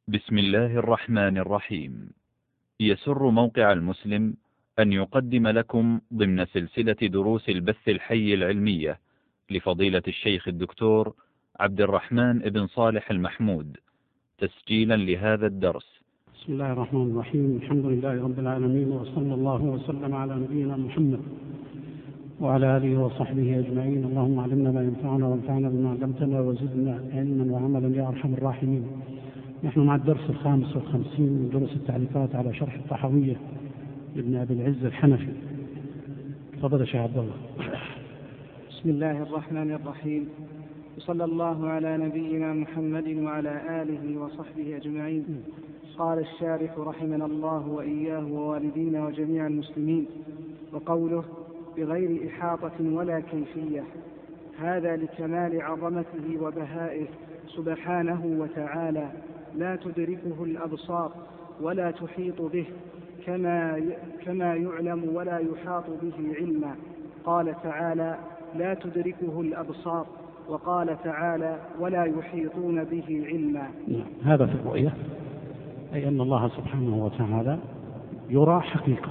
بسم الله الرحمن الرحيم. يسر موقع المسلم أن يقدم لكم ضمن سلسلة دروس البث الحي العلمية لفضيلة الشيخ الدكتور عبد الرحمن بن صالح المحمود تسجيلا لهذا الدرس. بسم الله الرحمن الرحيم. الحمد لله رب العالمين، وصلى الله وسلم على نبينا محمد وعلى آله وصحبه أجمعين. اللهم علمنا ما ينفعنا وانفعنا بما علمتنا وزدنا علما وعملا يا أرحم الراحمين. نحن مع الدرس 55 من دروس التعليقات على شرح الطحاوية لابن أبي العز الحنفي. تفضل يا شيخ عبد الله. بسم الله الرحمن الرحيم، وصلى الله على نبينا محمد وعلى آله وصحبه أجمعين. قال الشارح رحمنا الله وإياه ووالدينا وجميع المسلمين. وقوله بغير إحاطة ولا كيفية، هذا لكمال عظمته وبهائه سبحانه وتعالى، لا تدركه الأبصار ولا تحيط به كما يعلم ولا يحاط به علما. قال تعالى لا تدركه الأبصار، وقال تعالى ولا يحيطون به علما. هذا في الرؤية، أي أن الله سبحانه وتعالى يرى حقيقة.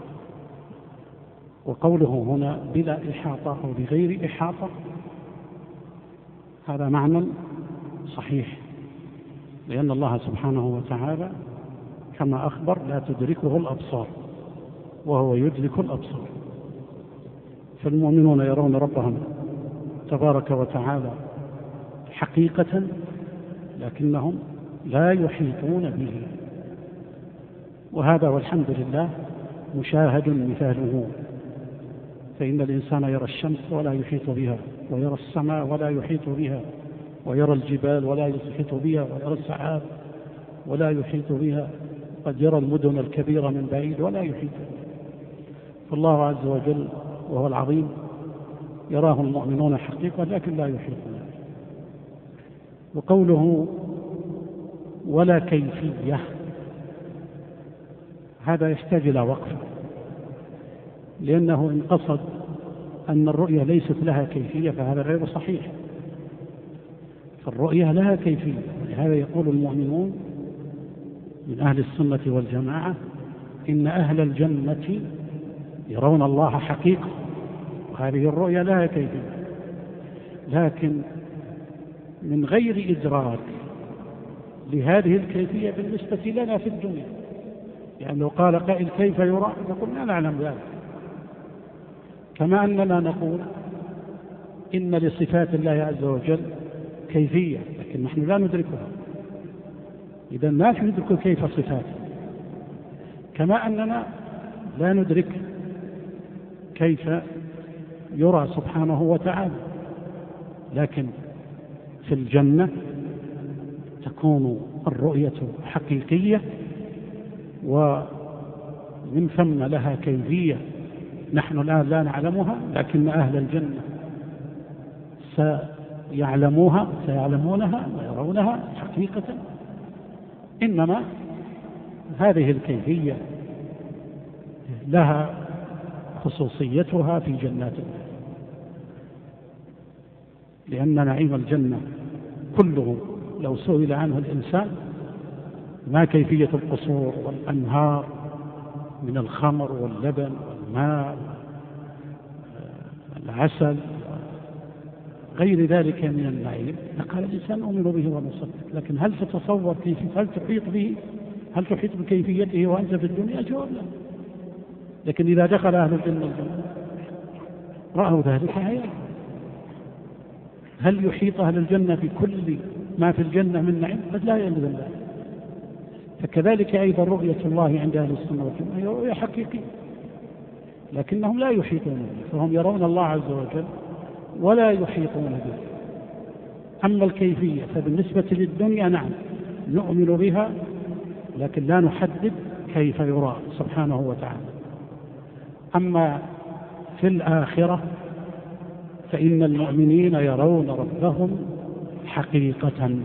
وقوله هنا بلا إحاطة أو بغير إحاطة، هذا معنى صحيح، لأن الله سبحانه وتعالى كما أخبر لا تدركه الأبصار وهو يدرك الأبصار. فالمؤمنون يرون ربهم تبارك وتعالى حقيقة، لكنهم لا يحيطون به، وهذا والحمد لله مشاهد مثاله. فإن الإنسان يرى الشمس ولا يحيط بها، ويرى السماء ولا يحيط بها، ويرى الجبال ولا يحيط بها، ويرى السحاب ولا يحيط بها، قد يرى المدن الكبيرة من بعيد ولا يحيط بها. فالله عز وجل وهو العظيم يراه المؤمنون حقيقة لكن لا يحيطون. وقوله ولا كيفية، هذا يحتاج إلى وقف، لأنه إن قصد أن الرؤية ليست لها كيفية فهذا غير صحيح. فالرؤية لها كيفية، ولهذا يقول المؤمنون من أهل السنة والجماعة إن أهل الجنة يرون الله حقيقة، وهذه الرؤية لها كيفية، لكن من غير إدراك لهذه الكيفية بالنسبة لنا في الدنيا. يعني لو قال قائل كيف يرى، نقول لا نعلم ذلك، كما أننا نقول إن لصفات الله عز وجل كيفية لكن نحن لا ندركها، إذا ما ندرك كيف صفاته، كما أننا لا ندرك كيف يرى سبحانه وتعالى. لكن في الجنة تكون الرؤية حقيقية، ومن ثم لها كيفية نحن الآن لا نعلمها، لكن أهل الجنة سيعلمونها ويرونها حقيقة. إنما هذه الكيفية لها خصوصيتها في جنات الله، لأن نعيم الجنة كله لو سئل عنه الإنسان ما كيفية القصور والأنهار من الخمر واللبن والماء العسل غير ذلك من النعيم، لقال الإنسان أؤمن به ونصدق. لكن هل تتصور هل تحيط به، هل تحيط بكيفيته وأنت في الدنيا؟ جواب لا. لكن إذا دخل أهل الجنة رأوا ذلك عيانا. هل يحيط أهل الجنة بكل ما في الجنة من نعيم؟ قد لا يلزم ذلك. فكذلك أيضا رؤية الله عند أهل السنة والجماعة هي رؤية حقيقية، لكنهم لا يحيطون به، فهم يرون الله عز وجل ولا يحيطون به. أما الكيفية فبالنسبة للدنيا نعم نؤمن بها، لكن لا نحدد كيف يرى سبحانه وتعالى. أما في الآخرة فإن المؤمنين يرون ربهم حقيقة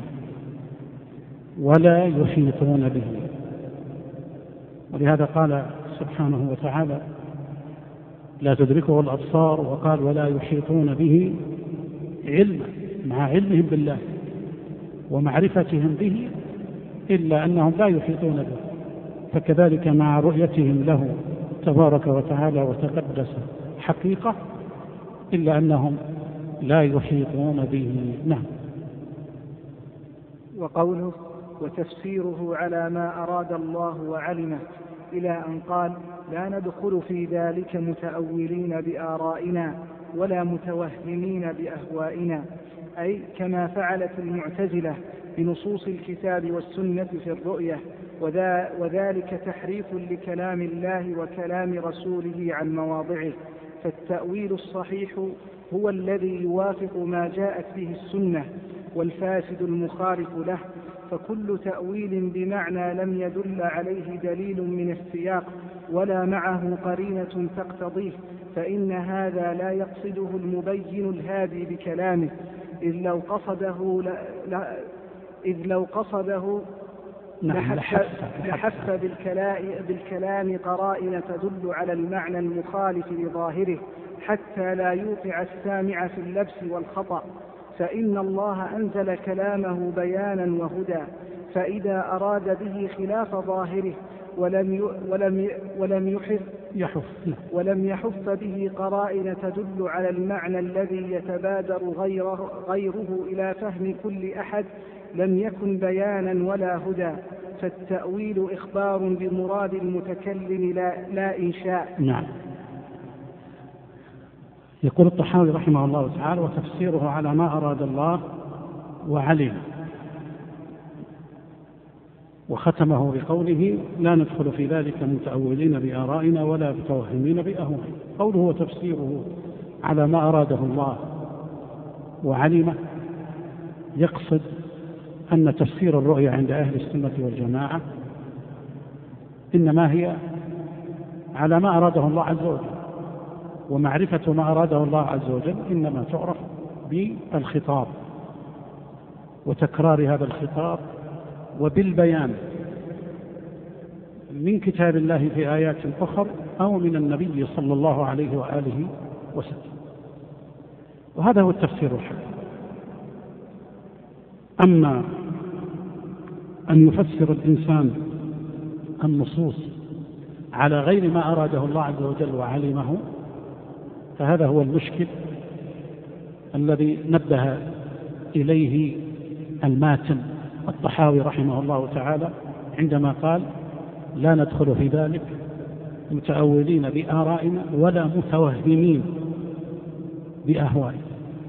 ولا يحيطون به. ولهذا قال سبحانه وتعالى لا تدركه الأبصار، وقال ولا يحيطون به علما، مع علمهم بالله ومعرفتهم به إلا أنهم لا يحيطون به. فكذلك مع رؤيتهم له تبارك وتعالى وتقدس حقيقة، إلا أنهم لا يحيطون به. نعم. وقوله وتفسيره على ما أراد الله وعلمه إلى أن قال لا ندخل في ذلك متأولين بآرائنا ولا متوهمين بأهوائنا، أي كما فعلت المعتزلة بنصوص الكتاب والسنة في الرؤية، وذلك تحريف لكلام الله وكلام رسوله عن مواضعه. فالتأويل الصحيح هو الذي يوافق ما جاءت به السنة، والفاسد المخالف له. فكل تأويل بمعنى لم يدل عليه دليل من السياق ولا معه قرينة تقتضيه فإن هذا لا يقصده المبين الهادي بكلامه، إذ لو قصده لحف بالكلام قرائن تدل على المعنى المخالف لظاهره حتى لا يوقع السامع في اللبس والخطأ. فإن الله أنزل كلامه بيانا وهدى، فإذا أراد به خلاف ظاهره ولم يحف به قرائن تدل على المعنى الذي يتبادر غيره إلى فهم كل أحد لم يكن بيانا ولا هدى. فالتأويل إخبار بمراد المتكلم لا إنشاء. نعم. يقول الطحاوي رحمه الله تعالى وتفسيره على ما أراد الله وعلم، وختمه بقوله لا ندخل في ذلك متأولين بآرائنا ولا متوهمين بأهوائنا. قوله وتفسيره على ما أراده الله وعلمه يقصد أن تفسير الرؤيا عند أهل السنة والجماعة إنما هي على ما أراده الله عز وجل، ومعرفة ما أراده الله عز وجل إنما تعرف بالخطاب وتكرار هذا الخطاب وبالبيان من كتاب الله في آيات أخرى أو من النبي صلى الله عليه وآله وسلم. وهذا هو التفسير الحقيقي. أما أن يفسر الإنسان النصوص على غير ما أراده الله عز وجل وعلمه فهذا هو المشكل الذي نبه إليه الماتن الطحاوي رحمه الله تعالى عندما قال لا ندخل في ذلك متأولين بآرائنا ولا متوهمين بأهوائنا.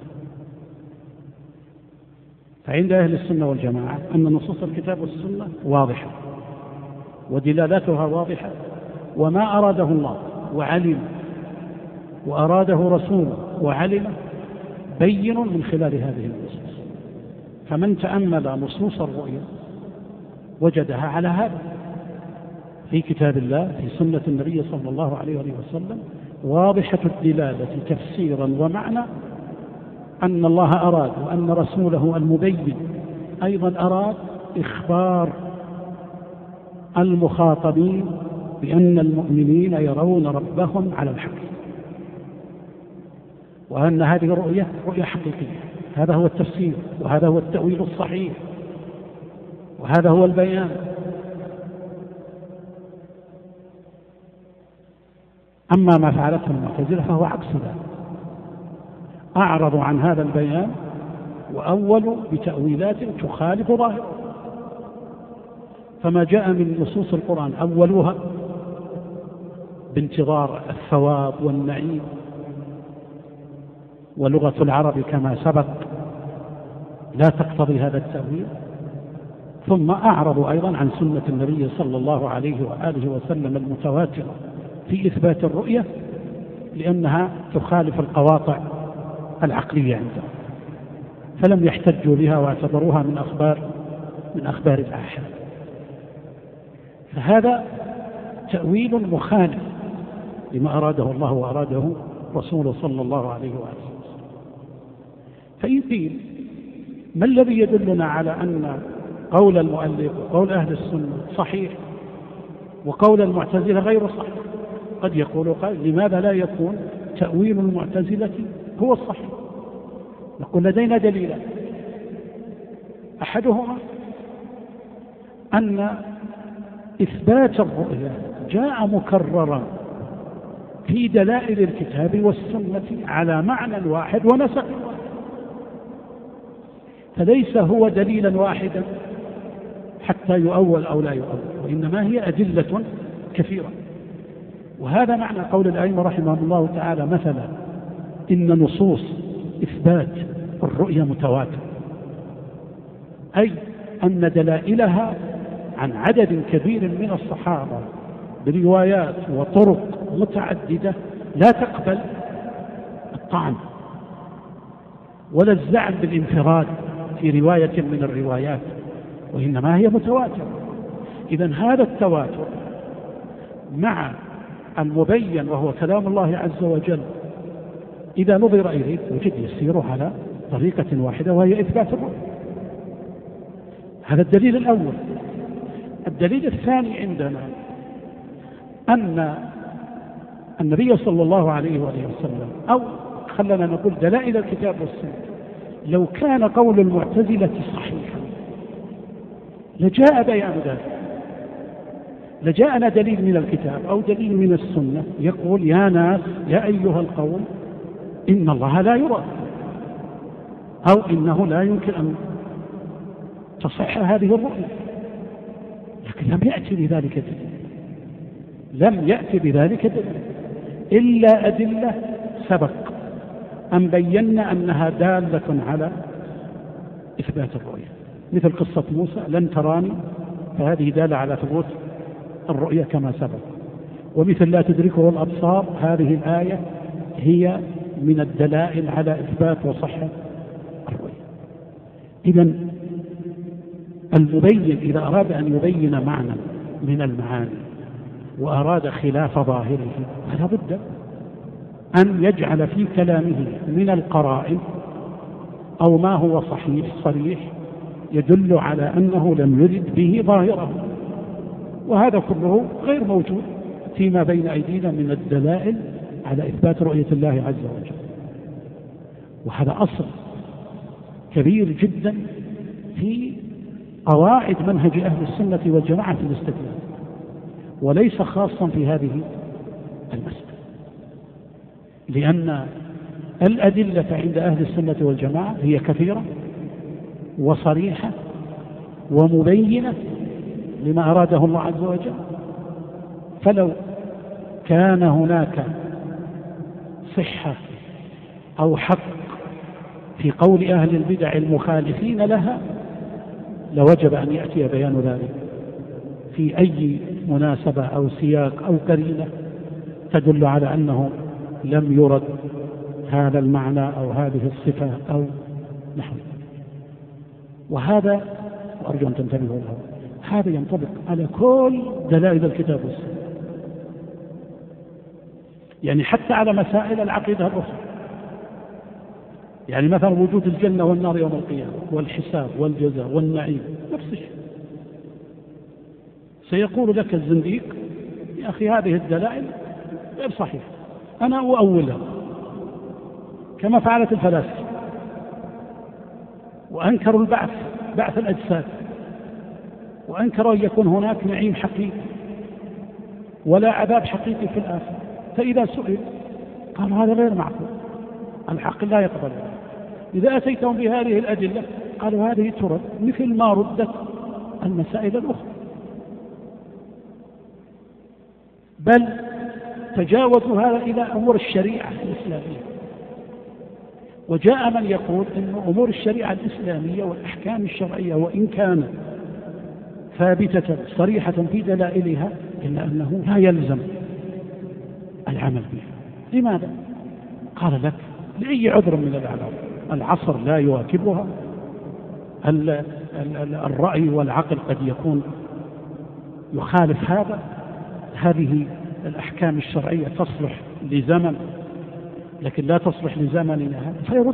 فعند أهل السنة والجماعة أن نصوص الكتاب والسنة واضحة ودلالاتها واضحة، وما أراده الله وعلم وأراده رسوله وعلم بين من خلال هذه النصوص. فمن تأمل نصوص الرؤيا وجدها على هذا في كتاب الله في سنة النبي صلى الله عليه وسلم واضحة الدلالة تفسيرا ومعنى أن الله أراد، وأن رسوله المبين أيضا أراد إخبار المخاطبين بأن المؤمنين يرون ربهم على الحق، وأن هذه الرؤية رؤية حقيقية. هذا هو التفسير، وهذا هو التأويل الصحيح، وهذا هو البيان. أما ما فعلته المعتزلة فهو عكس ذلك، أعرضوا عن هذا البيان وأولوا بتأويلات تخالف ظاهره. فما جاء من نصوص القرآن أولوها بانتظار الثواب والنعيم، ولغة العرب كما سبق لا تقتضي هذا التأويل. ثم أعرضوا أيضا عن سنة النبي صلى الله عليه وآله وسلم المتواترة في إثبات الرؤية، لأنها تخالف القواطع العقلية عندهم، فلم يحتجوا بها واعتبروها من أخبار الآحاد. فهذا تأويل مخالف لما أراده الله وأراده رسوله صلى الله عليه وآله وسلم. فإن قيل ما الذي يدلنا على أن قول المؤلف وقول أهل السنة صحيح وقول المعتزلة غير صحيح؟ قد يقول قائل لماذا لا يكون تأويل المعتزلة هو الصحيح؟ نقول لدينا دليلان، أحدهما أن إثبات الرؤية جاء مكررا في دلائل الكتاب والسنة على معنى واحد ونسق واحد، فليس هو دليلا واحدا حتى يؤول أو لا يؤول، وإنما هي أدلة كثيرة. وهذا معنى قول الأئمة رحمهم الله تعالى مثلا إن نصوص إثبات الرؤية متواتر، أي أن دلائلها عن عدد كبير من الصحابة بروايات وطرق متعددة لا تقبل الطعن ولا الزعم بالانفراد في رواية من الروايات، وإنما هي متواترة. إذن هذا التواتر مع المبين وهو كلام الله عز وجل إذا نظر إليه وجد يسير على طريقة واحدة وهي إثبات الرؤية. هذا الدليل الأول. الدليل الثاني عندنا أن النبي صلى الله عليه وآله وسلم، أو خلنا نقول دلائل الكتاب والسنة، لو كان قول المعتزلة صحيحا لجاء بيان ذلك، لجاءنا دليل من الكتاب أو دليل من السنة يقول يا ناس يا أيها القوم إن الله لا يرى، أو إنه لا يمكن أن تصح هذه الرؤية. لكن لم يأتي بذلك دليل، لم يأتي بذلك دليل إلا أدلة سبق أن بينا أنها دالة على إثبات الرؤية، مثل قصة موسى لن تراني، فهذه دالة على ثبوت الرؤية كما سبق، ومثل لا تدركه الأبصار، هذه الآية هي من الدلائل على إثبات وصحة الرؤية. إذن المبين إذا أراد أن يبين معنى من المعاني وأراد خلاف ظاهره فلا بد أن يجعل في كلامه من القرائن أو ما هو صحيح صريح يدل على أنه لم يرد به ظاهره، وهذا كله غير موجود فيما بين أيدينا من الدلائل على إثبات رؤية الله عز وجل. وهذا أصل كبير جدا في قواعد منهج أهل السنة والجماعة في الاستدلال، وليس خاصا في هذه المسألة، لأن الأدلة عند أهل السنة والجماعة هي كثيرة وصريحة ومبينة لما أراده الله عز وجل. فلو كان هناك صحة أو حق في قول أهل البدع المخالفين لها لوجب أن يأتي بيان ذلك في أي مناسبة أو سياق أو قرينة تدل على أنه لم يرد هذا المعنى أو هذه الصفة أو نحو. وهذا وأرجو أن تنتبهوا له، هذا ينطبق على كل دلائل الكتاب والسنة، يعني حتى على مسائل العقيدة الأخرى، يعني مثلا وجود الجنة والنار يوم القيامة والحساب والجزاء والنعيم نفس الشيء. سيقول لك الزنديق يا أخي هذه الدلائل غير صحيحة، أنا أؤولها كما فعلت الفلاسفة وأنكروا البعث، بعث الأجساد، وأنكروا أن يكون هناك نعيم حقيقي ولا عذاب حقيقي في الآخرة. فإذا سئل قالوا هذا غير معقول، الحق لا يقبل. إذا أتيتهم بهذه الأدلة قالوا هذه ترد مثل ما ردت المسائل الأخرى، بل تجاوزوا هذا إلى أمور الشريعة الإسلامية. وجاء من يقول أن أمور الشريعة الإسلامية والأحكام الشرعية وإن كانت ثابتة صريحة في دلائلها إلا أنه لا يلزم العمل بها. لماذا؟ قال لك لأي عذر من الأعذار، العصر لا يواكبها، الرأي والعقل قد يكون يخالف هذا، هذه الأحكام الشرعية تصلح لزمن لكن لا تصلح لزمننا هذا فيرد.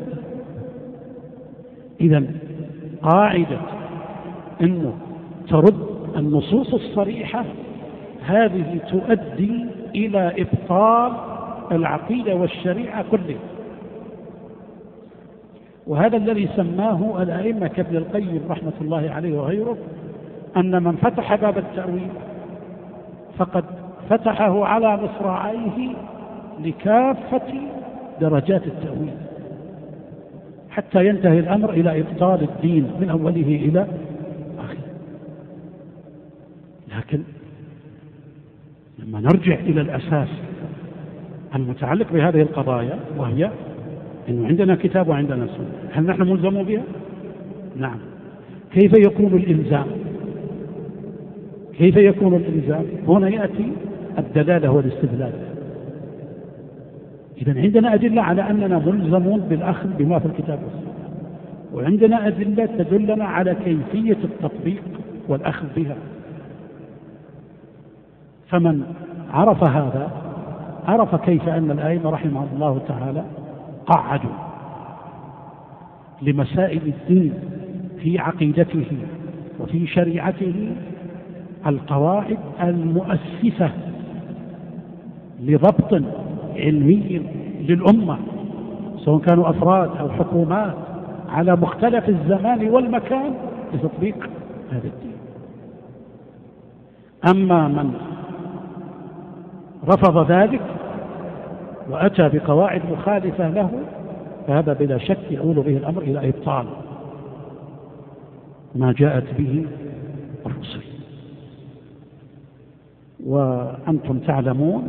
إذن قاعدة أنه ترد النصوص الصريحة هذه تؤدي إلى إبطال العقيدة والشريعة كلها. وهذا الذي سماه الأئمة كابن القيم رحمة الله عليه وغيره أن من فتح باب التأويل فقد فتحه على مصراعيه لكافة درجات التأويل، حتى ينتهي الأمر إلى إبطال الدين من أوله إلى آخره. لكن لما نرجع إلى الأساس المتعلق بهذه القضايا، وهي أنه عندنا كتاب وعندنا سنة، هل نحن ملزمون بها؟ نعم. كيف يكون الإلزام؟ كيف يكون الإلزام؟ هنا يأتي الدلالة والاستدلال. إذن عندنا أدلة على أننا ملزمون بالأخذ بما في الكتاب والسنة، وعندنا أدلة تدلنا على كيفية التطبيق والأخذ بها. فمن عرف هذا عرف كيف أن الأئمة رحمهم الله تعالى قعدوا لمسائل الدين في عقيدته وفي شريعته القواعد المؤسسة لضبط علمي للأمة، سواء كانوا أفراد أو حكومات، على مختلف الزمان والمكان لتطبيق هذا الدين. أما من رفض ذلك وأتى بقواعد مخالفة له فهذا بلا شك يؤول به الأمر إلى إبطال ما جاءت به الرسل. وأنتم تعلمون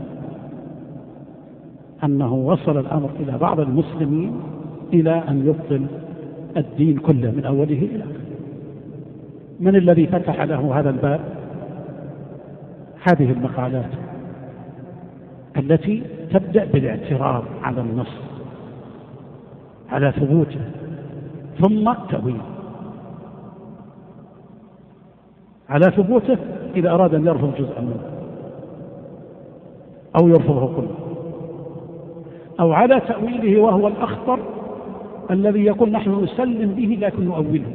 أنه وصل الأمر إلى بعض المسلمين إلى أن يبطل الدين كله من أوله إلى آخره. من الذي فتح له هذا الباب؟ هذه المقالات التي تبدأ بالاعتراض على النص، على ثبوته، ثم التأويل. على ثبوته إذا أراد أن يرفض جزءا منه أو يرفضه كله، أو على تأويله وهو الأخطر الذي يقول نحن نسلم به لكن نؤوله.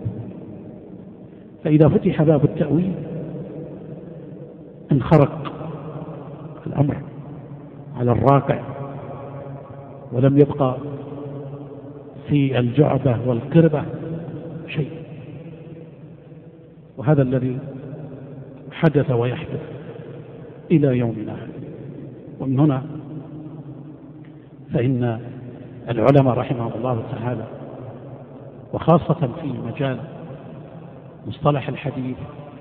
فإذا فتح باب التأويل انخرق الأمر على الراقع، ولم يبقى في الجعبة والقربة شيء. وهذا الذي حدث ويحدث إلى يومنا هذا. ومن هنا فإن العلماء رحمهم الله تعالى، وخاصة في مجال مصطلح الحديث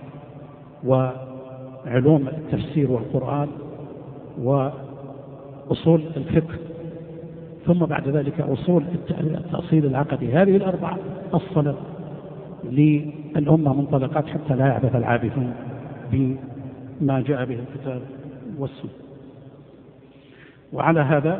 وعلوم التفسير والقرآن وأصول الفقه، ثم بعد ذلك أصول التأصيل العقدي، هذه الأربعة أصلت للأمة منطلقات حتى لا يعبث العابثون بما جاء به الكتاب والسنة. وعلى هذا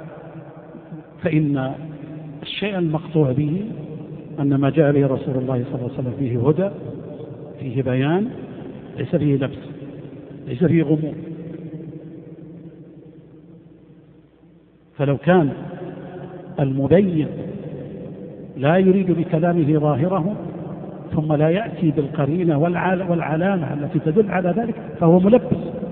فإن الشيء المقطوع به أن ما جاء به رسول الله صلى الله عليه وسلم فيه هدى، فيه بيان، ليس فيه لبس، ليس فيه غموض. فلو كان المبين لا يريد بكلامه ظاهره ثم لا يأتي بالقرينة والعلامة التي تدل على ذلك فهو ملبس.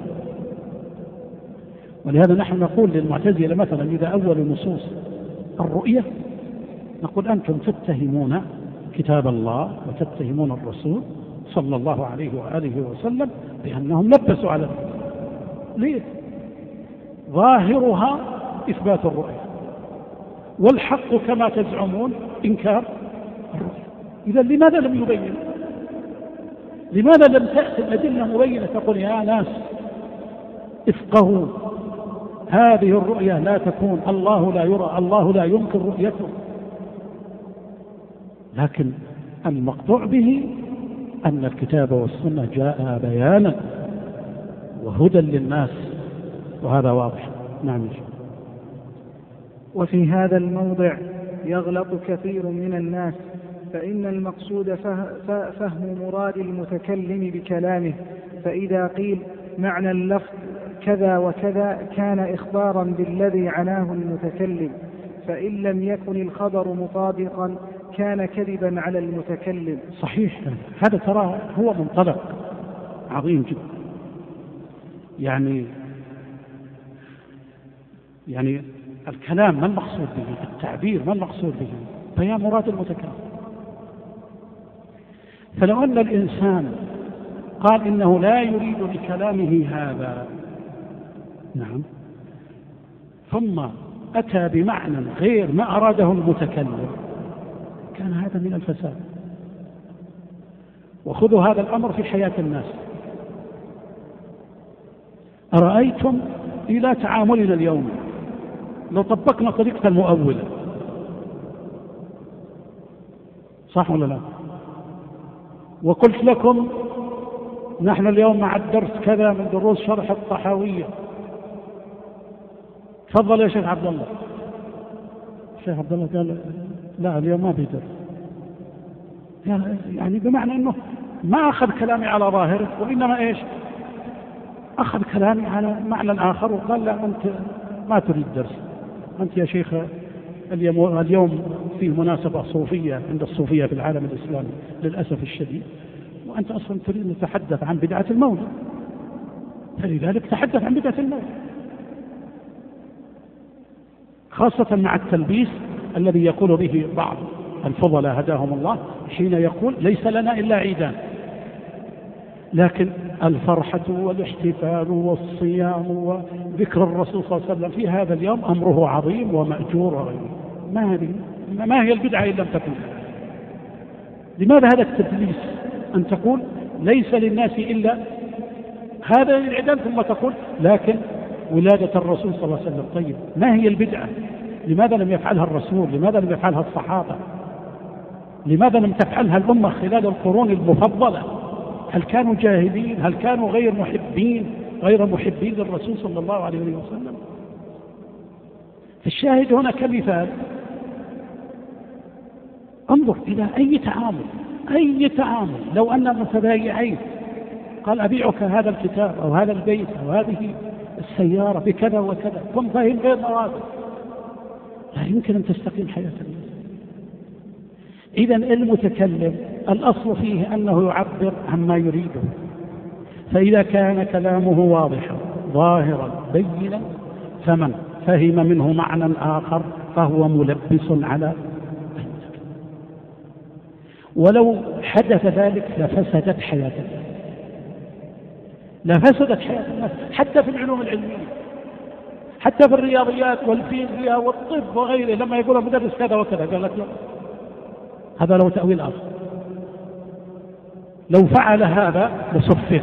ولهذا نحن نقول للمعتزلة مثلا إذا أول نصوص الرؤية نقول أنتم تتهمون كتاب الله وتتهمون الرسول صلى الله عليه وآله وسلم بأنهم لبسوا على ذلك. ليه؟ ظاهرها إثبات الرؤية، والحق كما تزعمون إنكار الرؤية. إذا لماذا لم يبين؟ لماذا لم تأتي الأدلة مبينة تقول يا ناس افقهوا، هذه الرؤية لا تكون، الله لا يرى، الله لا يمكن رؤيته. لكن المقطوع به أن الكتاب والسنة جاء بيانا وهدى للناس، وهذا واضح. نعم. وفي هذا الموضع يغلط كثير من الناس، فإن المقصود فهم مراد المتكلم بكلامه، فإذا قيل معنى اللفظ كذا وكذا كان إخبارا بالذي عناه المتكلم، فإن لم يكن الخبر مطابقا كان كذبا على المتكلم. صحيح، هذا ترى هو منطلق عظيم جدا. يعني الكلام ما المقصود به، التعبير ما المقصود به، بيان مراد المتكلم. فلو أن الإنسان قال إنه لا يريد بكلامه هذا. نعم. ثم أتى بمعنى غير ما أراده المتكلم، كان هذا من الفساد. وخذوا هذا الأمر في حياة الناس. أرأيتم إلى تعاملنا اليوم لو طبقنا طريقة المؤولة، صح ولا لا؟ وقلت لكم نحن اليوم مع الدرس كذا من دروس شرح الطحاوية، تفضل يا شيخ عبد الله. الشيخ عبد الله قال لا اليوم ما في درس، يعني بمعنى أنه ما أخذ كلامي على ظاهره، وإنما إيش أخذ كلامي على معنى آخر، وقال لا أنت ما تريد درس، أنت يا شيخ اليوم في مناسبة صوفية عند الصوفية في العالم الإسلامي للأسف الشديد، وأنت أصلا تريد أن تتحدث عن بدعة المولد، فلذلك تحدث عن بدعة المولد، خاصة مع التلبيس الذي يقول به بعض الفضلاء هداهم الله حين يقول ليس لنا إلا عيدان، لكن الفرحة والاحتفال والصيام وذكر الرسول صلى الله عليه وسلم في هذا اليوم أمره عظيم ومأجور وغيره. ما هي البدعة إن لم تكن؟ لماذا هذا التدليس أن تقول ليس للناس إلا هذا العيدان، ثم تقول لكن ولادة الرسول صلى الله عليه وسلم؟ طيب ما هي البدعة؟ لماذا لم يفعلها الرسول؟ لماذا لم يفعلها الصحابة؟ لماذا لم تفعلها الأمة خلال القرون المفضلة؟ هل كانوا جاهلين؟ هل كانوا غير محبين للرسول صلى الله عليه وسلم؟ الشاهد هنا كمثال، انظر إلى أي تعامل لو أن متبايعين قال أبيعك هذا الكتاب أو هذا البيت أو هذه السيارة بكذا وكذا، كن فاهم غير مراد، لا يمكن أن تستقيم حياة الناس. إذن المتكلم الأصل فيه أنه يعبر عما يريده، فإذا كان كلامه واضحا ظاهرا بينا فمن فهم منه معنى آخر فهو ملبس على المتكلم، ولو حدث ذلك لفسدت حياة الناس، حتى في العلوم العلمية، حتى في الرياضيات والفيزياء والطب وغيره، لما يقول مدرس كذا وكذا قال لك لا، هذا له تأويل آخر، لو فعل هذا لصفر.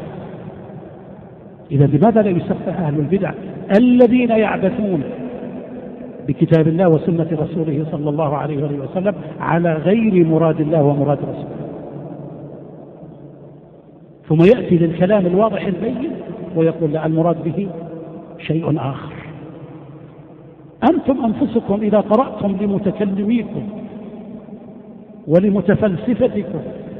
إذا لماذا لا يسفه أهل البدع الذين يعبثون بكتاب الله وسنة رسوله صلى الله عليه وسلم على غير مراد الله ومراد رسوله، ثم يأتي للكلام الواضح البين ويقول لا المراد به شيء آخر. أنتم أنفسكم إذا قرأتم لمتكلميكم ولمتفلسفتكم،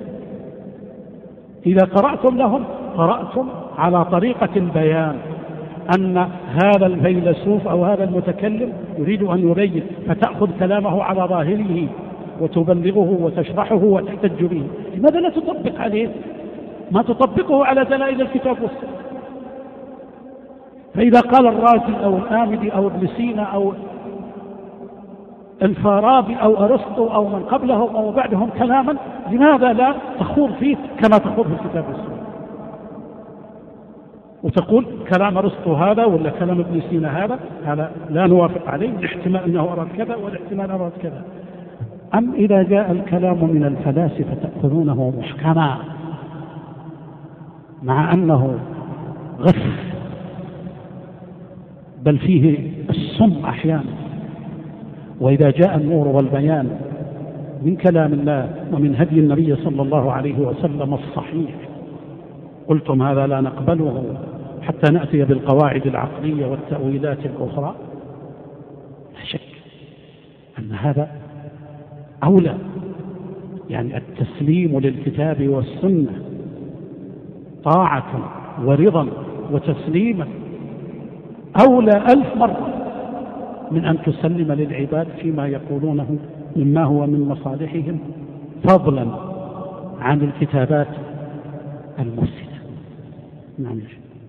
إذا قرأتم لهم قرأتم على طريقة البيان، أن هذا الفيلسوف أو هذا المتكلم يريد أن يبين، فتأخذ كلامه على ظاهره وتبلغه وتشرحه وتحتج به. لماذا لا تطبق عليه ما تطبقه على دلائل الكتاب والسنة؟ فإذا قال الرازي أو الآمدي أو ابن سينا أو الفارابي أو أرسطو أو من قبلهم أو بعدهم كلاما، لماذا لا تخوض فيه كما تخوض في الكتاب والسنة، وتقول كلام أرسطو هذا ولا كلام ابن سينا هذا لا نوافق عليه، الاحتمال أنه أراد كذا والاحتمال أراد كذا. أم إذا جاء الكلام من الفلاسفة تأخذونه محكما مع أنه غث بل فيه السم أحيانا، وإذا جاء النور والبيان من كلام الله ومن هدي النبي صلى الله عليه وسلم الصحيح قلتم هذا لا نقبله حتى نأتي بالقواعد العقلية والتأويلات الأخرى، لا شك أن هذا أولى، يعني التسليم للكتاب والسنة طاعة ورضا وتسليما أولى 1000 مرة من أن تسلم للعباد فيما يقولونه مما هو من مصالحهم، فضلا عن الكتابات المفسدة. نعم.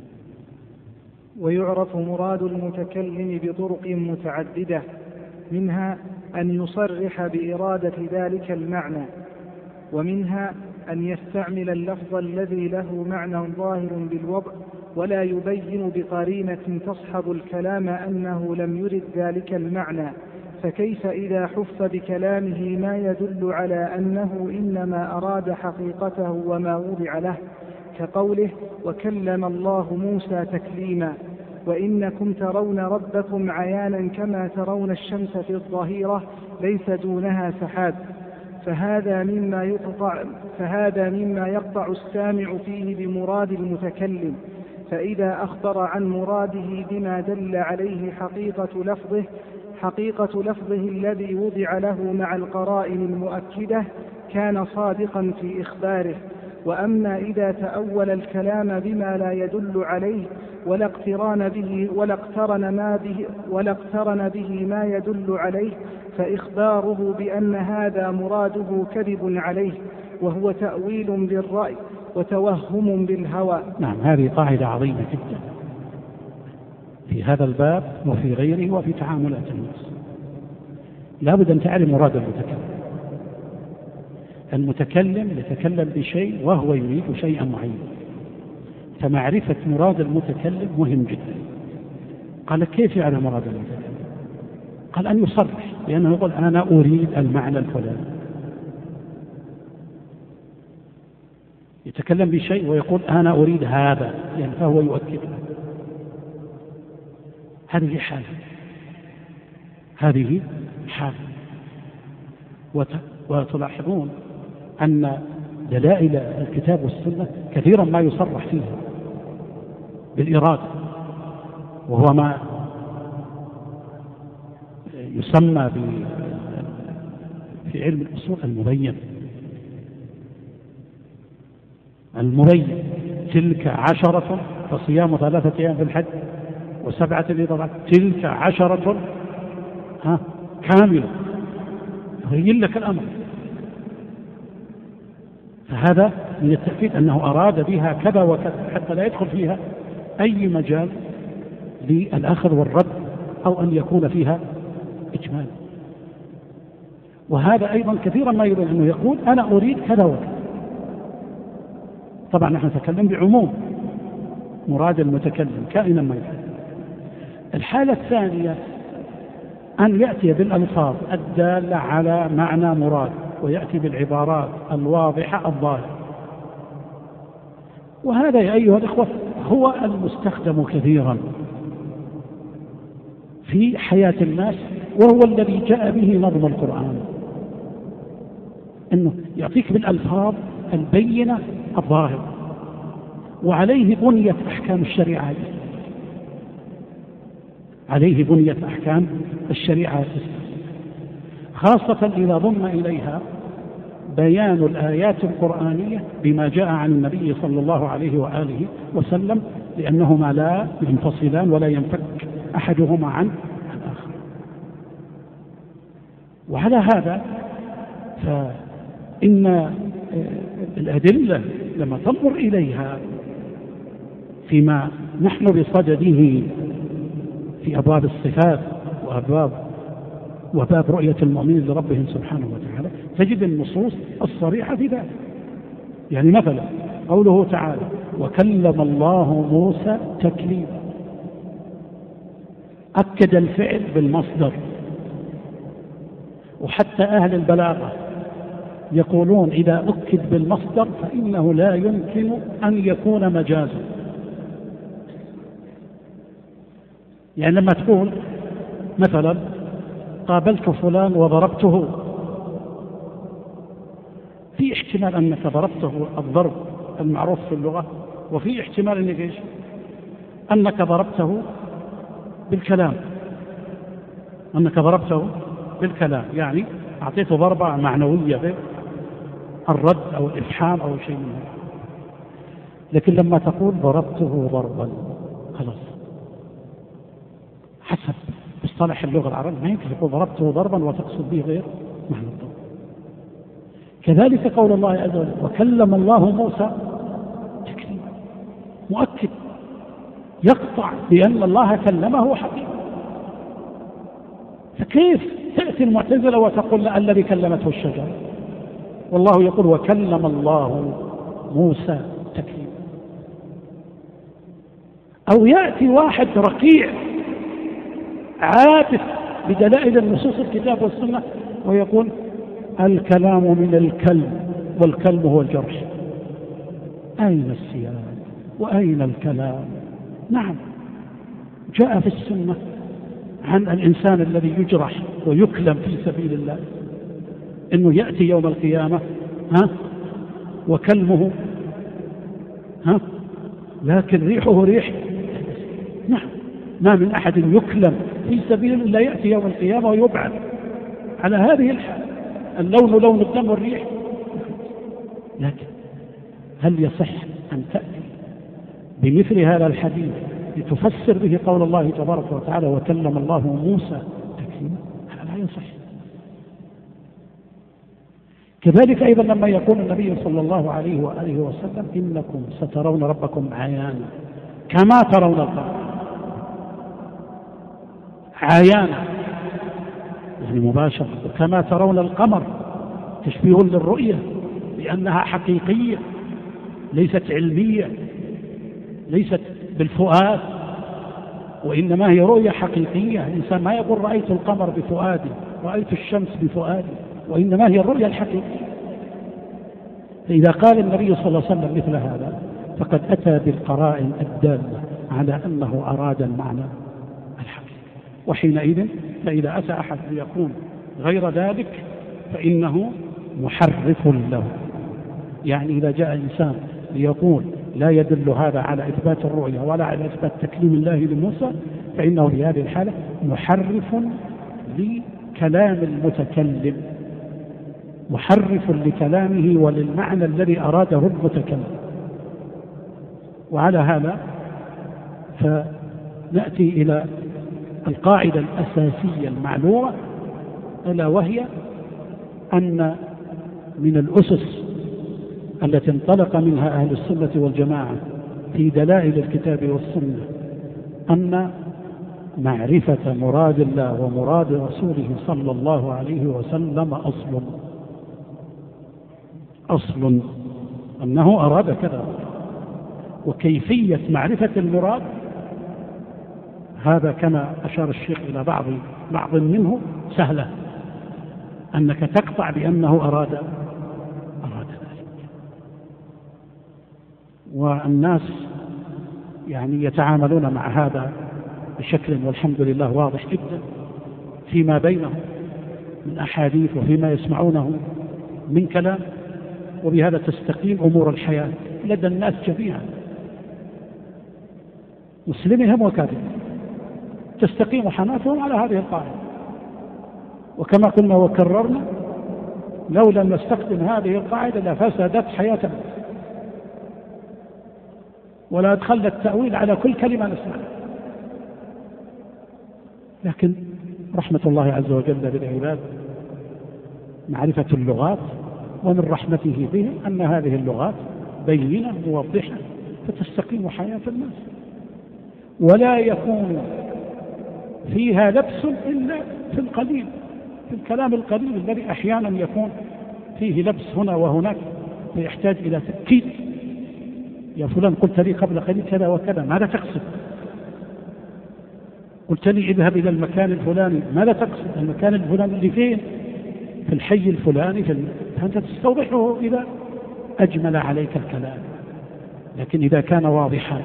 ويعرف مراد المتكلم بطرق متعددة، منها أن يصرح بإرادة ذلك المعنى، ومنها أن يستعمل اللفظ الذي له معنى ظاهر بالوضع ولا يبين بقرينة تصحب الكلام أنه لم يرد ذلك المعنى، فكيف إذا حف بكلامه ما يدل على أنه إنما أراد حقيقته وما وضع له، كقوله وكلم الله موسى تكليما، وإنكم ترون ربكم عيانا كما ترون الشمس في الظهيرة ليس دونها سحاب، فهذا مما يقطع السامع فيه بمراد المتكلم، فإذا أخبر عن مراده بما دل عليه حقيقة لفظه الذي وضع له مع القرائن المؤكدة كان صادقا في إخباره. وأما إذا تأول الكلام بما لا يدل عليه ولا اقترن به ما يدل عليه، فإخباره بأن هذا مراده كذب عليه، وهو تأويل بالرأي وتوهم بالهوى. نعم، هذه قاعدة عظيمة جدا في هذا الباب وفي غيره وفي تعاملات الناس. لا بد أن تعلم مراد المتكلم. المتكلم يتكلم بشيء وهو يريد شيئا معين، فمعرفة مراد المتكلم مهم جدا. قال كيف يعلم مراد المتكلم؟ قال أن يصرح بأنه يقول أنا أريد المعنى الفلاني. يتكلم بشيء ويقول أنا أريد هذا، يعني فهو يؤكد. هذه حالة. وتلاحظون أن دلائل الكتاب والسنة كثيرا ما يصرح فيها بالإرادة، وهو ما يسمى في علم الأصول المبين. تلك 10 فصيام 3 أيام في الحج و7 إذا تلك 10 كاملة، يبين لك الأمر. فهذا من التأكيد أنه أراد بها كذا وكذا، حتى لا يدخل فيها أي مجال للأخذ والرد أو أن يكون فيها إجمال. وهذا أيضا كثيرا ما يريد أنه يقول أنا أريد كذا وكذا. طبعا نحن نتكلم بعموم مراد المتكلم كائنا ما يكون. الحالة الثانية أن يأتي بالألفاظ الدالة على معنى مراد، ويأتي بالعبارات الواضحة الظاهرة. وهذا يا أيها الإخوة هو المستخدم كثيرا في حياة الناس، وهو الذي جاء به نظم القرآن، أنه يعطيك بالألفاظ البينة الظاهرة، وعليه بنية أحكام الشريعة، خاصة إذا ضم إليها بيان الآيات القرآنية بما جاء عن النبي صلى الله عليه وآله وسلم، لأنهما لا ينفصلان ولا ينفك أحدهما عن الآخر. وعلى هذا فإن الأدلة لما تنظر إليها فيما نحن بصدده في أبواب الصفات وباب رؤية المؤمنين لربهم سبحانه وتعالى، تجد النصوص الصريحة في ذلك. يعني مثلا قوله تعالى وكلم الله موسى تكليما، أكد الفعل بالمصدر. وحتى أهل البلاغة يقولون إذا أكد بالمصدر فإنه لا يمكن أن يكون مجازا. يعني لما تقول مثلا قابلت فلان وضربته، في احتمال أنك ضربته الضرب المعروف في اللغة، وفي احتمال أنك إيش؟ أنك ضربته بالكلام، يعني أعطيته ضربة معنوية بالرد أو الإفحام أو شيء من هذا. لكن لما تقول ضربته ضربا، خلاص حسب مصطلح اللغة العربية ما يمكن تقول ضربته ضربا وتقصد به غير معنى الضرب. كذلك قول الله عز وجل وكلم الله موسى تكليما، مؤكد يقطع بأن الله كلمه حقيقة. فكيف تأتي المعتزلة وتقول لا الذي كلمته الشجرة؟ والله يقول وكلم الله موسى تكليما. أو يأتي واحد رقيع عابث بدلائل النصوص الكتاب والسنة ويقول الكلام من الكلم والكلم هو الجرح. أين السياق وأين الكلام؟ نعم، جاء في السنة عن الإنسان الذي يجرح ويكلم في سبيل الله إنه يأتي يوم القيامة وكلمه لكن ريحه ريح. نعم، ما من أحد يكلم في سبيل الله يأتي يوم القيامة ويبعث على هذه الحال، اللون لون الدم والريح. لكن هل يصح أن تأتي بمثل هذا الحديث لتفسر به قول الله تبارك وتعالى وكلم الله موسى تكليما؟ هذا لا يصح. كذلك أيضا لما يقول النبي صلى الله عليه وآله وسلم إنكم سترون ربكم عيانا كما ترون القمر، عيانا يعني مباشرة، كما ترون القمر تشبيه للرؤية لأنها حقيقية ليست علمية، ليست بالفؤاد، وإنما هي رؤية حقيقية. الإنسان ما يقول رأيت القمر بفؤادي، رأيت الشمس بفؤادي، وإنما هي الرؤية الحقيقية. فإذا قال النبي صلى الله عليه وسلم مثل هذا فقد أتى بالقرائن الدالة على أنه أراد المعنى الحقيقي. وحينئذ فإذا أتى أحد ليقول غير ذلك فإنه محرف له. يعني إذا جاء إنسان ليقول لا يدل هذا على إثبات الرؤية ولا على إثبات تكليم الله لموسى فإنه في هذه الحالة محرف لكلام المتكلم، محرف لكلامه وللمعنى الذي أراده المتكلم. وعلى هذا فنأتي إلى القاعدة الأساسية المعلومة، ألا وهي أن من الأسس التي انطلق منها أهل السنة والجماعة في دلائل الكتاب والسنة أن معرفة مراد الله ومراد رسوله صلى الله عليه وسلم أصل أنه أراد كذا، وكيفية معرفة المراد هذا كما أشار الشيخ إلى بعض منه سهلة، أنك تقطع بأنه أراد ذلك. والناس يعني يتعاملون مع هذا بشكل والحمد لله واضح جدا فيما بينهم من أحاديث وفيما يسمعونه من كلام، وبهذا تستقيم أمور الحياة لدى الناس جميعا مسلمهم وكافرهم، تستقيم حياتهم على هذه القاعدة. وكما قلنا وكررنا لو لم نستخدم هذه القاعدة لفسدت حياتنا ولا أدخلنا التأويل على كل كلمة نسمعها. لكن رحمة الله عز وجل بالعباد معرفة اللغات، ومن رحمته بهم أن هذه اللغات بينة موضحة فتستقيم حياة الناس، ولا يكون فيها لبس إلا في القليل، في الكلام القليل الذي أحيانا يكون فيه لبس هنا وهناك فيحتاج إلى تأكيد. يا فلان قلت لي قبل قليل كذا وكذا، ماذا تقصد؟ قلت لي اذهب إلى المكان الفلاني، ماذا تقصد؟ المكان الفلاني اللي فين؟ في الحي الفلاني فأنت تستوضحه إذا أجمل عليك الكلام. لكن إذا كان واضحا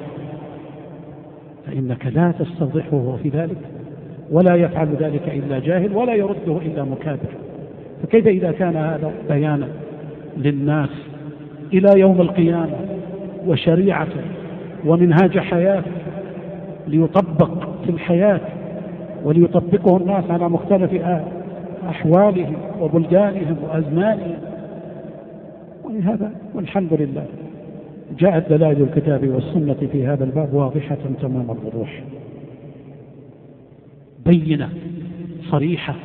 فإنك لا تستوضحه في ذلك، ولا يفعل ذلك إلا جاهل ولا يرده إلا مكابر. فكيف إذا كان هذا بيانا للناس إلى يوم القيامة وشريعة ومنهاج حياة ليطبق في الحياة وليطبقه الناس على مختلف أحوالهم وبلدانهم وأزمانهم. ولهذا والحمد لله جاءت دلائل الكتاب والسنة في هذا الباب واضحة تمام الوضوح، بينة صريحة.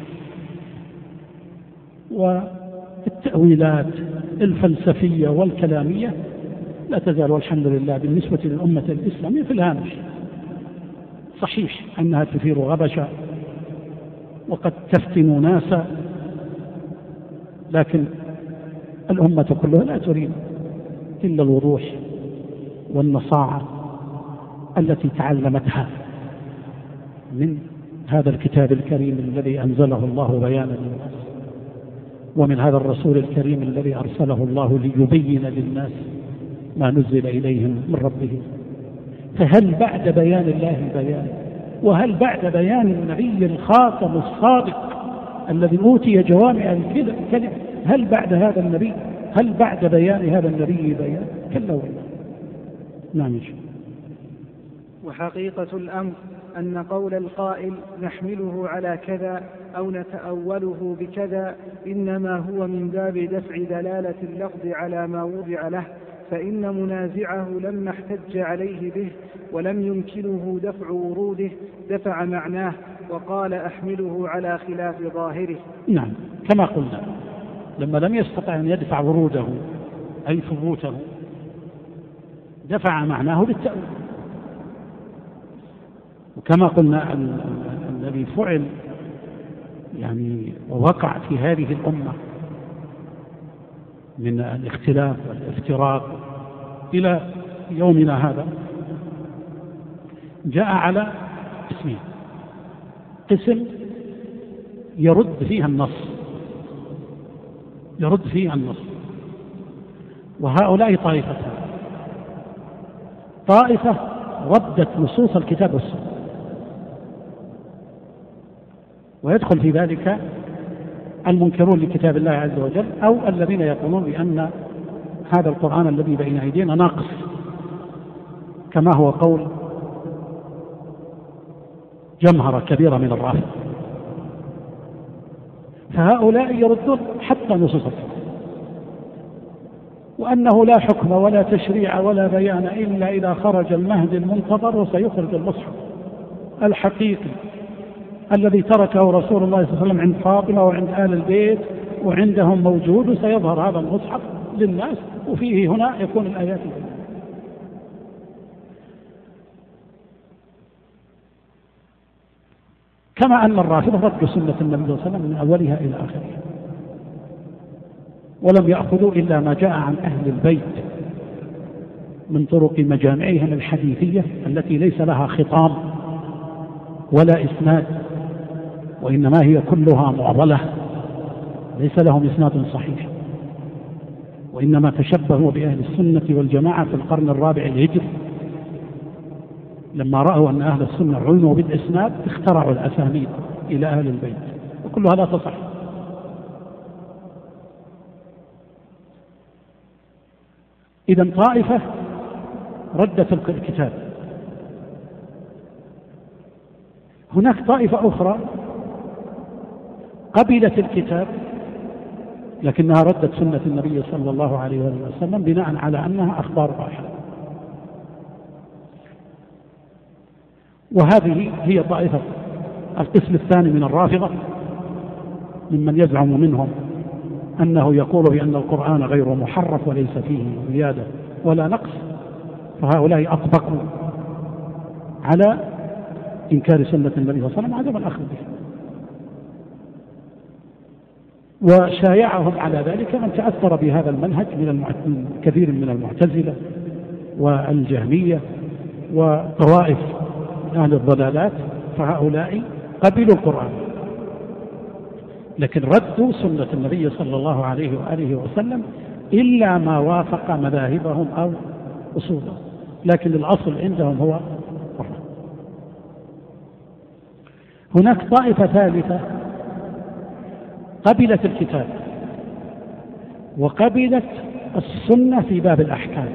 والتأويلات الفلسفية والكلامية لا تزال والحمد لله بالنسبة للأمة الإسلامية في الهامش. صحيح أنها تثير غبشا وقد تفتن ناسا، لكن الأمة كلها لا تريد إلا الوضوح والنصاعة التي تعلمتها من هذا الكتاب الكريم الذي أنزله الله بيانا للناس، ومن هذا الرسول الكريم الذي أرسله الله ليبين للناس ما نزل إليهم من ربهم. فهل بعد بيان الله بيان، وهل بعد بيان النبي الخاتم الصادق الذي أوتي جوامع الكلم، هل بعد هذا النبي، هل بعد بيان هذا النبي بيان؟ كلا والله. نعم. وحقيقة الأمر أن قول القائل نحمله على كذا أو نتأوله بكذا إنما هو من باب دفع دلالة اللفظ على ما وضع له، فإن منازعه لما احتج عليه به ولم يمكنه دفع وروده دفع معناه وقال أحمله على خلاف ظاهره. نعم، كما قلنا لما لم يستطع أن يدفع وروده أي ثبوته دفع معناه بالتأويل. وكما قلنا الذي فعل يعني ووقع في هذه الأمة من الاختلاف والافتراق إلى يومنا هذا جاء على قسمين: قسم يرد فيها النص، وهؤلاء طائفة ردت نصوص الكتاب والسنة، ويدخل في ذلك المنكرون لكتاب الله عز وجل أو الذين يقولون بأن هذا القرآن الذي بين أيدينا ناقص، كما هو قول جمهرة كبيرة من الرافضة. فهؤلاء يردون حتى نصوص الكتاب، وأنه لا حكم ولا تشريع ولا بيان إلا إذا خرج المهدي المنتظر وسيخرج المصحف الحقيقي الذي تركه رسول الله صلى الله عليه وسلم عند فاطمة وعند آل البيت وعندهم موجود، وسيظهر هذا المصحف للناس وفيه هنا يكون الآيات البينة. كما أن الرافضة ردوا سنة النبي صلى الله عليه وسلم من أولها إلى آخرها، ولم يأخذوا إلا ما جاء عن أهل البيت من طرق مجامعهم الحديثية التي ليس لها خطام ولا إسناد، وإنما هي كلها معضلة، ليس لهم إسناد صحيح، وإنما تشبهوا بأهل السنة والجماعة في القرن الرابع الهجري لما رأوا أن أهل السنة علموا بالإسناد اخترعوا الأسانيد إلى أهل البيت، وكلها لا تصح. إذن طائفة ردت الكتاب. هناك طائفة أخرى قبلت الكتاب لكنها ردت سنة النبي صلى الله عليه وسلم بناء على أنها أخبار آحاد. وهذه هي طائفة القسم الثاني من الرافضة، ممن يزعم منهم أنه يقول بأن القرآن غير محرف وليس فيه زيادة ولا نقص، فهؤلاء أطبقوا على إنكار سنة النبي صلى الله عليه وسلم عدم الأخذ بها. وشايعهم على ذلك من تأثر بهذا المنهج من كثير من المعتزلة والجهمية وطوائف من أهل الضلالات، فهؤلاء قبلوا القرآن لكن ردوا سنة النبي صلى الله عليه وآله وسلم إلا ما وافق مذاهبهم أو أصولهم، لكن الأصل عندهم هو القرآن. هناك طائفة ثالثة قبلت الكتاب وقبلت السنة في باب الأحكام،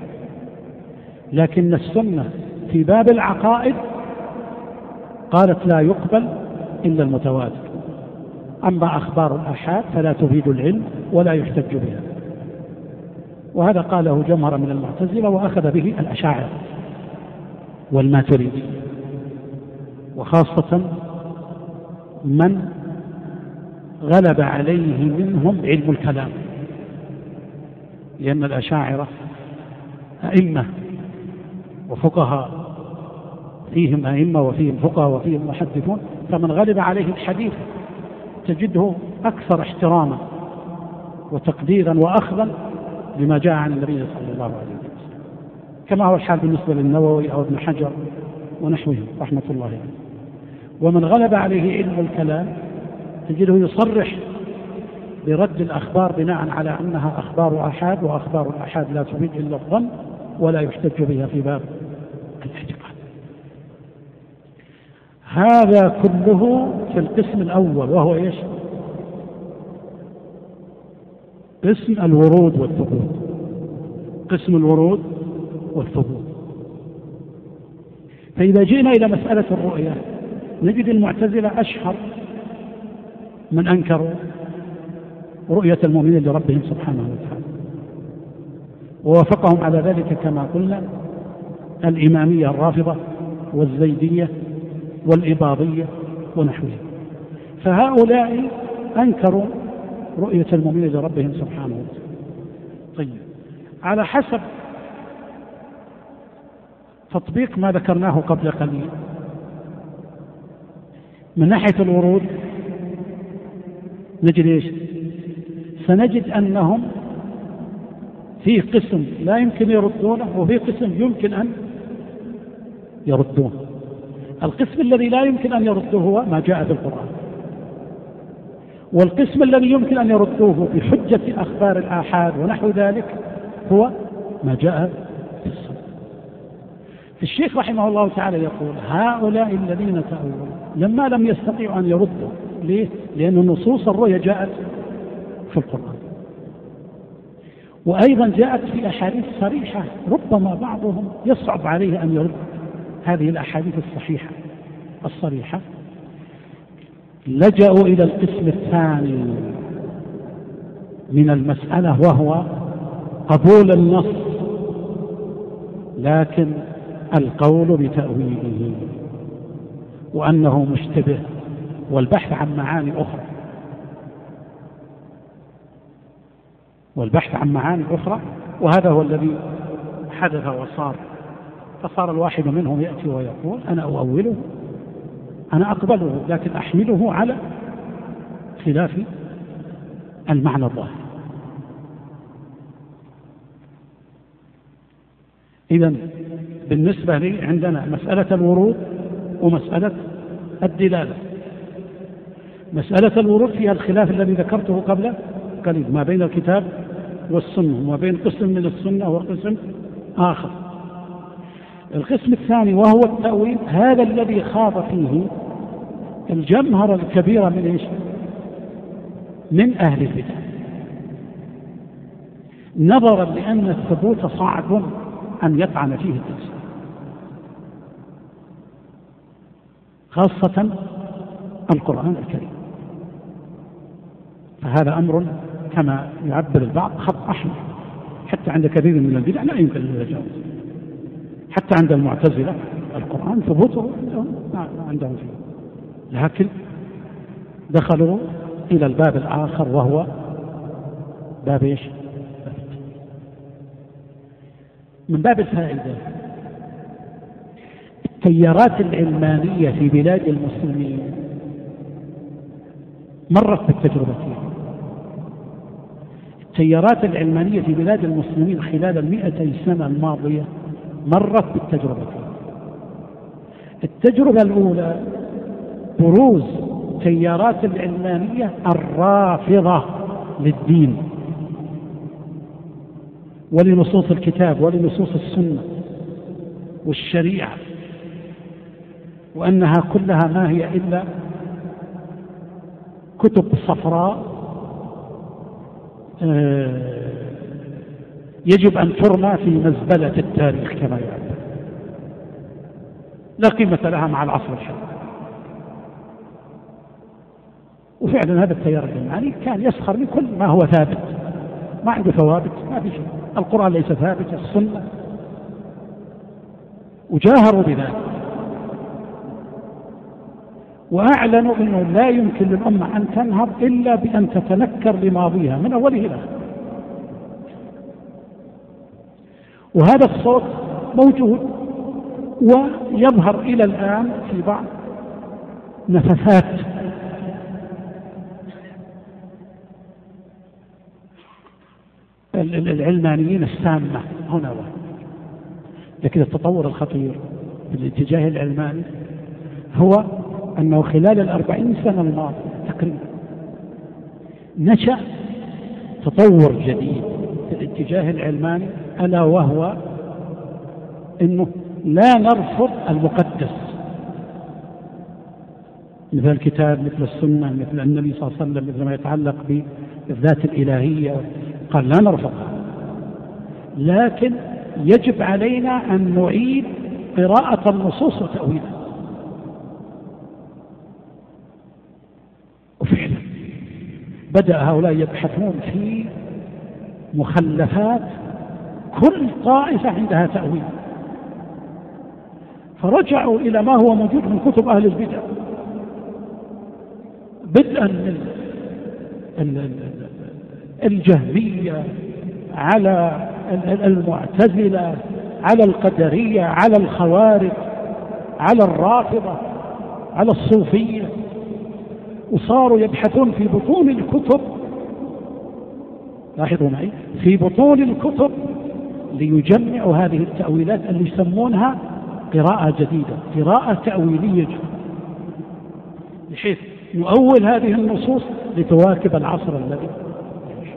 لكن السنة في باب العقائد قالت لا يقبل إلا المتواتر، أما أخبار الآحاد فلا تفيد العلم ولا يحتج بها. وهذا قاله جمهرة من المعتزلة وأخذ به الأشاعرة والماتريدي، وخاصة من غلب عليه منهم علم الكلام، لأن الأشاعرة أئمة وفقهاء، فيهم أئمة وفيهم فقهاء وفيهم محدثون، فمن غلب عليه الحديث تجده أكثر احتراما وتقديرا وأخذا لما جاء عن النبي صلى الله عليه وسلم، كما هو الحال بالنسبة للنووي أو ابن حجر ونحوهم رحمة الله عليه. ومن غلب عليه علم الكلام تجده يصرح برد الأخبار بناء على أنها أخبار آحاد، وأخبار الآحاد لا تفيد إلا الظن ولا يحتج بها في باب الاعتقاد. هذا كله في القسم الأول، وهو إيش؟ قسم الورود والثبوت. قسم الورود والثبوت. فإذا جئنا إلى مسألة الرؤية نجد المعتزلة أشهر من أنكروا رؤية المؤمنين لربهم سبحانه وتعالى، ووافقهم على ذلك كما قلنا الإمامية الرافضة والزيدية والإباضية ونحوهم. فهؤلاء أنكروا رؤية المؤمنين لربهم سبحانه وتعالى. طيب، على حسب تطبيق ما ذكرناه قبل قليل من ناحية الورود نجد إيش؟ سنجد أنهم في قسم لا يمكن يردونه، وفي قسم يمكن أن يردونه. القسم الذي لا يمكن أن يرده هو ما جاء في القرآن، والقسم الذي يمكن أن يردوه بحجة أخبار الآحاد ونحو ذلك هو ما جاء في السنة. الشيخ رحمه الله تعالى يقول هؤلاء الذين تأولوا لما لم يستطيعوا أن يردوا. ليه؟ لأن نصوص الرؤيا جاءت في القرآن، وأيضا جاءت في أحاديث صريحة ربما بعضهم يصعب عليه أن يرد هذه الأحاديث الصحيحة الصريحة. لجأوا إلى القسم الثاني من المسألة، وهو قبول النص لكن القول بتأويله وأنه مشتبه، والبحث عن معاني أخرى، والبحث عن معاني أخرى. وهذا هو الذي حدث وصار. فصار الواحد منهم يأتي ويقول أنا أؤوله، أنا أقبله، لكن أحمله على خلاف المعنى الظاهر. إذن بالنسبة لي عندنا مسألة الورود ومسألة الدلالة. مسألة الورود فيها الخلاف الذي ذكرته قبل قليل ما بين الكتاب والسنة، وما بين قسم من السنة وقسم آخر. القسم الثاني وهو التأويل، هذا الذي خاض فيه الجمهرة الكبيرة من إيش؟ من أهل البدع، نظرا لأن الثبوت صعب أن يطعن فيه الإنسان، خاصة القرآن الكريم. فهذا أمر كما يعبر البعض خط أحمر، حتى عند كثير من البدع لا يمكن أن يتجاوز. حتى عند المعتزلة القرآن ثبوته عندهم فيه، لكن دخلوا إلى الباب الآخر وهو باب إيش؟ من باب الفائدة. التيارات العلمانية في بلاد المسلمين مرت بالتجربة. التيارات العلمانية في بلاد المسلمين خلال 200 سنة الماضية مرت بالتجربة. التجربة الأولى بروز تيارات العلمانية الرافضة للدين ولنصوص الكتاب ولنصوص السنة والشريعة، وأنها كلها ما هي إلا كتب صفراء يجب أن ترمى في مزبلة التاريخ كما يعلم، لا قيمة لها مع العصر الحالي. وفعلا هذا التيار العلماني كان يسخر من كل ما هو ثابت، ما عنده ثوابت، ما في شيء. القرآن ليس ثابت، السنة، وجاهروا بذلك وأعلنوا أنه لا يمكن للأمة أن تنهض إلا بأن تتنكر لماضيها من أوله إلى آخره. وهذا الصوت موجود ويظهر إلى الآن في بعض نفثات العلمانيين السامة هنا وهنا. لكن التطور الخطير في الاتجاه العلماني هو أنه خلال 40 سنة الماضية تقريبا نشأ تطور جديد في الاتجاه العلماني، ألا وهو أنه لا نرفض المقدس مثل الكتاب، مثل السنة، مثل النبي صلى الله عليه وسلم، مثل ما يتعلق بالذات الإلهية. قال لا نرفضها، لكن يجب علينا أن نعيد قراءة النصوص وتأويلها. وفعلا بدأ هؤلاء يبحثون في مخلفات كل طائفة عندها تأويل، فرجعوا إلى ما هو موجود من كتب أهل البدع، بدءا من الجهمية، على المعتزلة، على القدرية، على الخوارج، على الرافضة، على الصوفية، وصاروا يبحثون في بطون الكتب، لاحظوا معي، في بطون الكتب ليجمعوا هذه التأويلات اللي يسمونها قراءة جديدة، قراءة تأويلية جديدة، بحيث يؤول هذه النصوص لتواكب العصر الذي يعيش.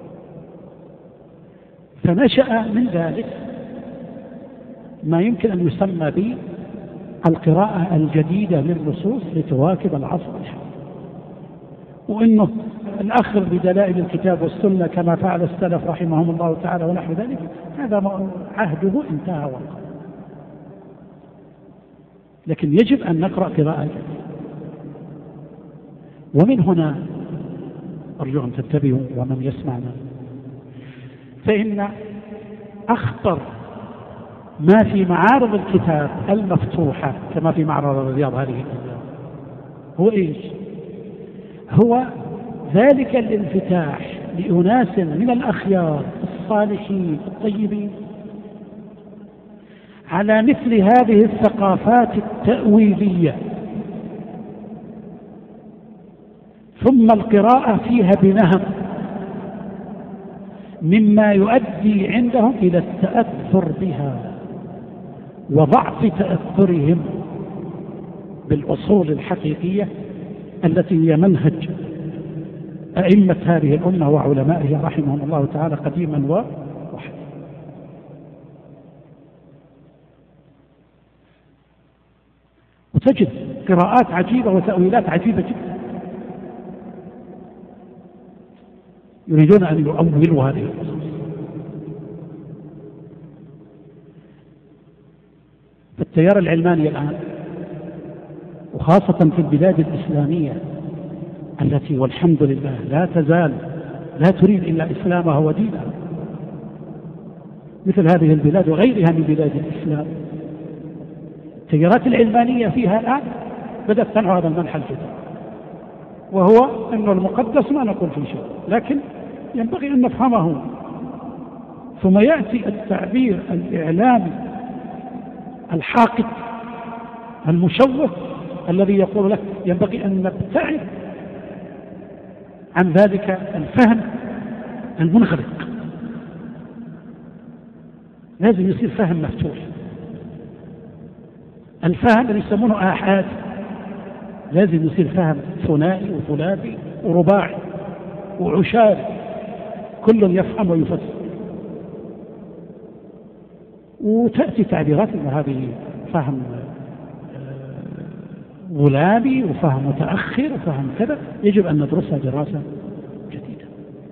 فنشأ من ذلك ما يمكن أن يسمى بالقراءة الجديدة للنصوص لتواكب العصر الحالي، وإنه الأخذ بدلائل الكتاب والسنة كما فعل السلف رحمهم الله تعالى ونحو ذلك، هذا عهده انتهى وقت. لكن يجب أن نقرأ قراءة جديدة. ومن هنا أرجو أن تنتبهوا ومن يسمعنا، فإن أخطر ما في معارض الكتاب المفتوحة كما في معرض الرياض هذه الأيام هو إيش؟ هو ذلك الانفتاح لأناس من الأخيار الصالحين الطيبين على مثل هذه الثقافات التأويلية، ثم القراءة فيها بنهم، مما يؤدي عندهم إلى التأثر بها وضعف تأثرهم بالأصول الحقيقية التي هي منهج أئمة هذه الأمة وعلمائها رحمهم الله تعالى قديما وحديثا. وتجد قراءات عجيبة وتأويلات عجيبة جدا، يريدون أن يؤولوا هذه النصوص. فالتيار العلماني الآن، وخاصة في البلاد الإسلامية التي والحمد لله لا تزال لا تريد إلا إسلامها ودينها، مثل هذه البلاد وغيرها من بلاد الإسلام، التيارات العلمانية فيها الآن بدأت تنحو هذا المنحى الجديد، وهو أن المقدس ما نقول فيه شيء، لكن ينبغي أن نفهمه. ثم يأتي التعبير الإعلامي الحاقد المشوه الذي يقول لك ينبغي أن نبتعد عن ذلك الفهم المنغلق، لازم يصير فهم مفتوح. الفهم اللي يسمونه آحاد لازم يصير فهم ثنائي وثلاثي ورباعي وعشاري، كل يفهم ويفسر. وتأتي تعبيرات أن هذه فهم غلابي وفهم متأخر وفهم كذا، يجب أن ندرسها دراسة جديدة.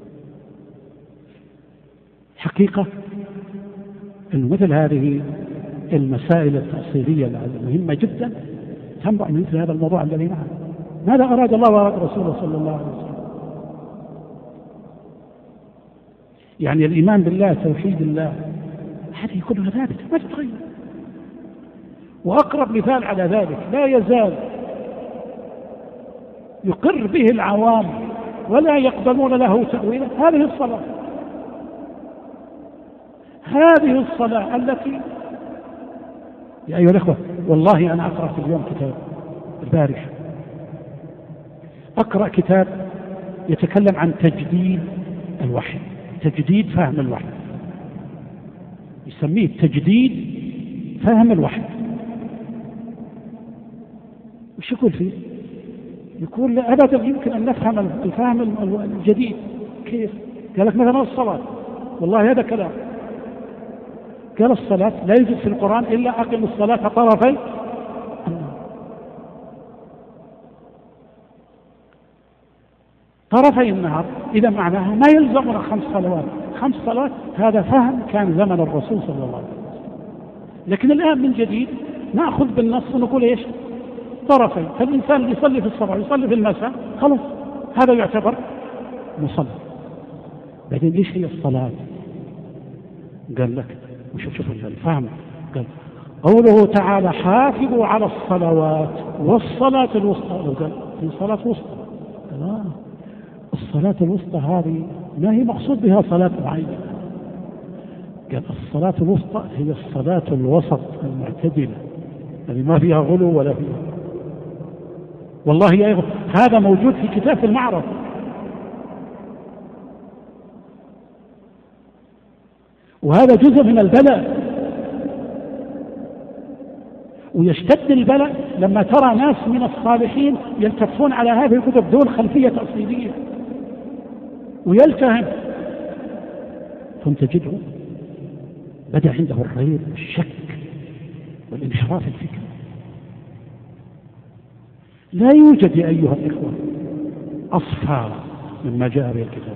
حقيقة أن مثل هذه المسائل التأصيلية المهمة جدا تنبع من مثل هذا الموضوع الذي معنا. ماذا أراد الله وأراد رسوله صلى الله عليه وسلم؟ يعني الإيمان بالله، توحيد الله، هذه كلها ثابتة ما تتغير. وأقرب مثال على ذلك لا يزال يقر به العوام ولا يقبلون له تأويلا، هذه الصلاة. هذه الصلاة التي يا أيها الأخوة والله أنا أقرأ في اليوم كتاب البارحة، أقرأ كتاب يتكلم عن تجديد الوحي، تجديد فهم الوحي، يسميه تجديد فهم الوحي. وش يقول فيه؟ يقول أبدا يمكن أن نفهم الفهم الجديد. كيف؟ قال لك مثلا الصلاة، والله هذا كلام. قال الصلاة لا يوجد في القرآن إلا أقم الصلاة طرفي النهار. إذا معناها ما يلزمنا 5 صلوات. 5 صلوات هذا فهم كان زمن الرسول صلى الله عليه وسلم، لكن الآن من جديد نأخذ بالنص ونقول إيش؟ طرفين. فالإنسان اللي يصلي في الصباح ويصلي في المساء خلاص هذا يعتبر مصلي. بعدين ليش هي الصلاة؟ قال لك وشوف الفهم. قال قوله تعالى حافظوا على الصلوات والصلاة الوسطى. قال في صلاة وسطى. الصلاة الوسطى هذه ما هي مقصود بها صلاة معينة. قال الصلاة الوسطى هي الصلاة الوسط المعتدلة، يعني ما فيها غلو ولا فيها. والله أيضا هذا موجود في كتاب المعرض. وهذا جزء من البلاء، ويشتد البلاء لما ترى ناس من الصالحين يلتفون على هذه الكتب دون خلفية تأصيلية ويلتهم، ثم تجده بدأ عنده الريب والشك والانحراف الفكري. لا يوجد يا أيها الإخوة أصفى مما جاء به الكتاب،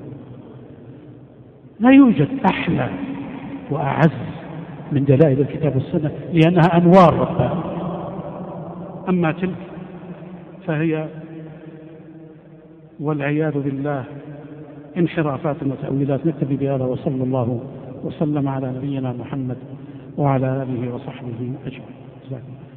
لا يوجد أحلى وأعز من دلائل الكتاب والسنة، لأنها أنوار ربانية. أما تلك فهي والعياذ بالله انحرافات وتأويلات. نكتفي بهذا، وصلى الله وسلم على نبينا محمد وعلى آله وصحبه أجمعين.